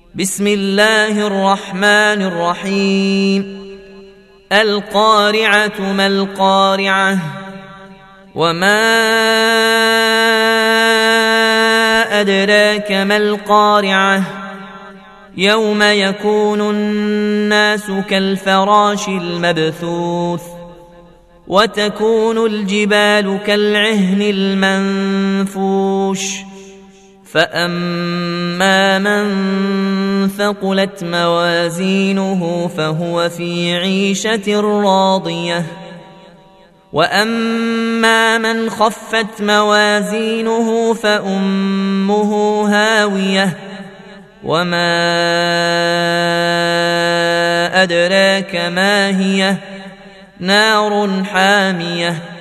بسم الله الرحمن الرحيم القارعة ما القارعة وما أدراك ما القارعة يوم يكون الناس كالفراش المبثوث وتكون الجبال كالعهن المنفوش فأما من ثقلت موازينه فهو في عيشة راضية وأما من خفت موازينه فأمه هاوية وما أدراك ما هي نار حامية